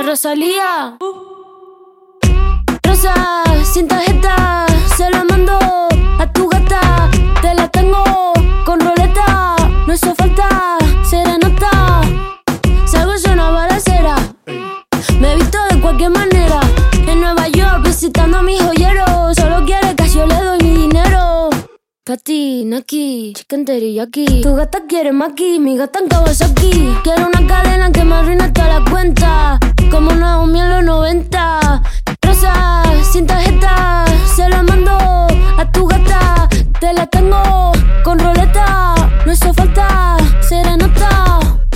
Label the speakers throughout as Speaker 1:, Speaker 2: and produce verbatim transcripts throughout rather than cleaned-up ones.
Speaker 1: La Rosalía. Rosa, sin tarjeta, se la mando a tu gata. Te la tengo con roleta, no hizo falta serenata. Salgo yo una balacera, me he visto de cualquier manera. En Nueva York visitando a mis joyeros. Solo quiere que yo le doy mi dinero. Pati, Naki, chicken teriyaki. Tu gata quiere maki, mi gata en Kawasaki. Quiero una cadena que me arruine toda la cuenta, como Naomi en los noventa. Rosa, sin tarjeta, se la mando a tu gata. Te la tengo con roleta, no hizo falta serenata.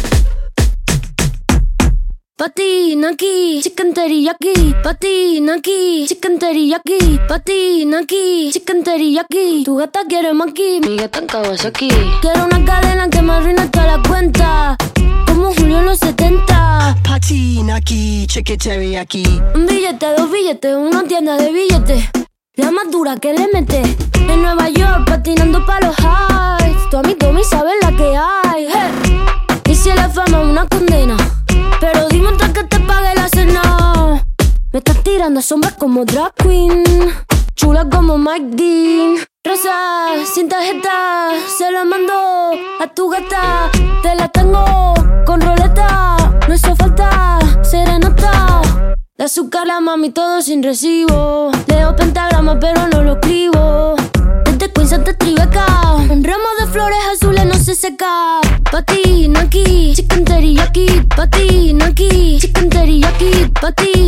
Speaker 1: Pati, Naki, chicken teriyaki. Pati, Naki, chicken teriyaki. Pati, Naki, chicken teriyaki. Tu gata quiere maki, mi gata en Kawasaki. Quiero una cadena que me arruine toda la cuenta, como Julio en los setenta.
Speaker 2: Pati, Naki, chicken teriyaki.
Speaker 1: Un billete, dos billetes, una tienda de billetes, la más dura que le mete. En Nueva York patinando pa' los highs. Tu amigo me sabe la que hay, hey. Y si la fama es una condena, pero dime antes que te pague la cena. Me estás tirando sombras como drag queen, chula como Mike Dean. Rosa, sin tarjeta, se la mando a tu gata. Te la tengo con roleta, no hizo falta serenata. De azúcar la mami todo sin recibo. Leo pentagrama pero no lo escribo. Desde Queens hasta Tribeca, un ramo de flores azules no se seca. Pati, Naki, chicken teriyaki. Pati, Naki, chicken teriyaki. Pati,